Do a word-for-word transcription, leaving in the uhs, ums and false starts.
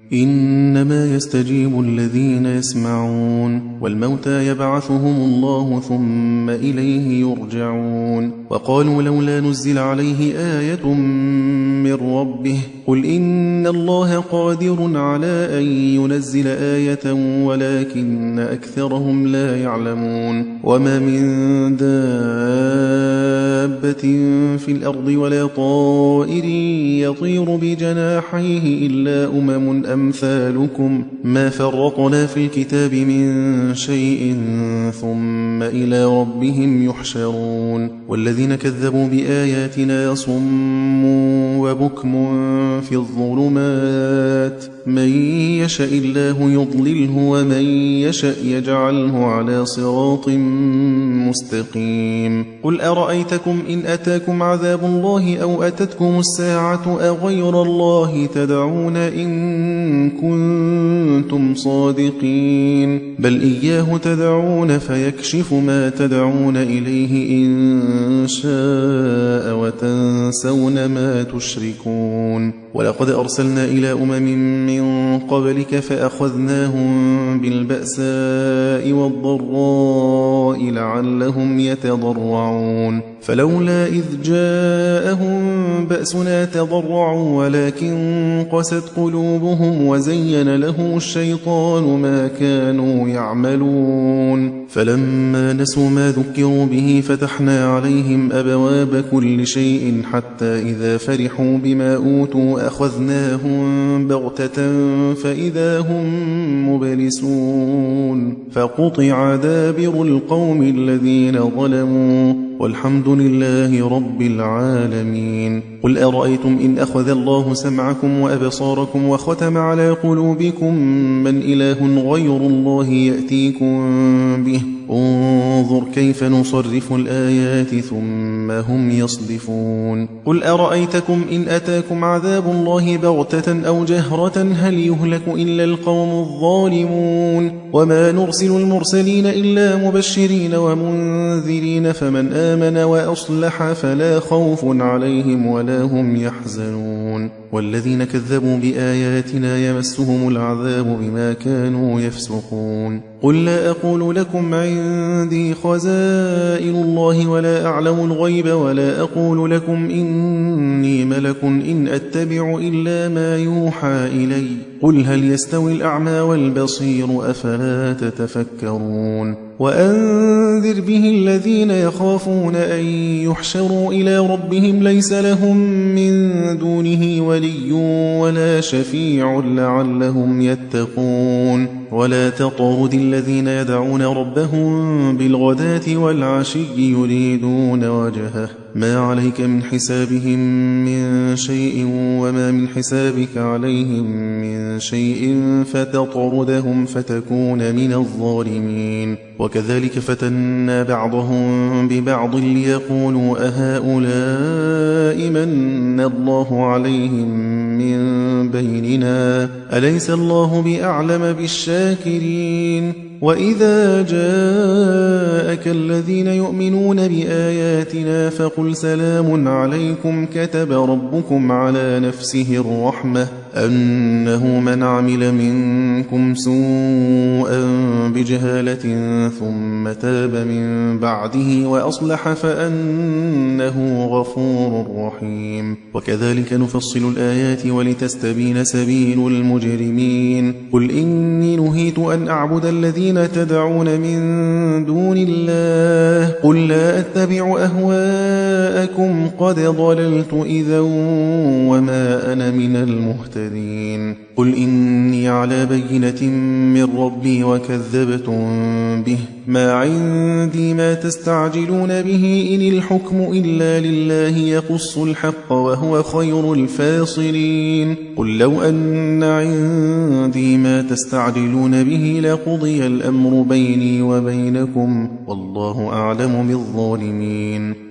إنما يستجيب الذين يسمعون والموتى يبعثهم الله ثم إليه يرجعون وقالوا لولا نزل عليه آية من ربه قل إن الله قادر على أن ينزل آية ولكن أكثرهم لا يعلمون وما من دابة في الأرض ولا طائر يطير بجناحيه إلا أمم أمثالكم ما فرطنا في الكتاب من شيء ثم إلى ربهم يحشرون والذين كذبوا بآياتنا صم وبكم في الظلمات من يشاء الله يضلله ومن يشاء يجعله على صراط مستقيم قل أرأيتكم إن أتاكم عذاب الله أو أتتكم الساعة أغير الله تدعون إن كنتم صادقين بل إياه تدعون فيكشف ما تدعون إليه إن شاء وتنسون ما تشركون ولقد أرسلنا إلى أمم من قبلك فأخذناهم بالبأساء والضراء لعلهم يتضرعون فلولا إذ جاءهم بأسنا تضرعوا ولكن قست قلوبهم وزين لهم الشيطان ما كانوا يعملون فلما نسوا ما ذكروا به فتحنا عليهم أبواب كل شيء حتى إذا فرحوا بما أوتوا أخذناهم بغتة فإذا هم مبلسون فقطع دابر القوم الذين ظلموا والحمد لله رب العالمين قل أرأيتم إن أخذ الله سمعكم وأبصاركم وختم على قلوبكم من إله غير الله يأتيكم به انظر كيف نصرف الآيات ثم هم يصدفون قل أرأيتكم إن أتاكم عذاب الله بغتة أو جهرة هل يهلك إلا القوم الظالمون وما نرسل المرسلين إلا مبشرين ومنذرين فمن آمن وأصلح فلا خوف عليهم ولا هم يحزنون والذين كذبوا بآياتنا يمسهم العذاب بما كانوا يفسقون قل لا أقول لكم عندي خزائن الله ولا أعلم الغيب ولا أقول لكم إني ملك إن أتبع إلا ما يوحى إلي قل هل يستوي الأعمى والبصير أفلا تتفكرون وأنذر به الذين يخافون أن يحشروا إلى ربهم ليس لهم من دونه ولي ولا شفيع لعلهم يتقون ولا تطرد الذين يدعون ربهم بالغداة والعشي يريدون وجهه ما عليك من حسابهم من شيء وما من حسابك عليهم من شيء فتطردهم فتكون من الظالمين وكذلك فتنا بعضهم ببعض ليقولوا أهؤلاء من الله عليهم من بيننا أليس الله بأعلم بالشاكرين وإذا جاءك الذين يؤمنون بآياتنا فقل سلام عليكم كتب ربكم على نفسه الرحمة أنه من عمل منكم سوءا بجهالة ثم تاب من بعده وأصلح فأنه غفور رحيم وكذلك نفصل الآيات ولتستبين سبيل المجرمين قل إني نهيت أن أعبد الذين تدعون من دون الله قل لا أتبع أهواءكم قد ضللت إذا وما أنا من المهتدين قل إني على بينة من ربي وكذبتم به ما عندي ما تستعجلون به إن الحكم إلا لله يقص الحق وهو خير الفاصلين قل لو أن عندي ما تستعجلون به لقضي الأمر بيني وبينكم والله أعلم بالظالمين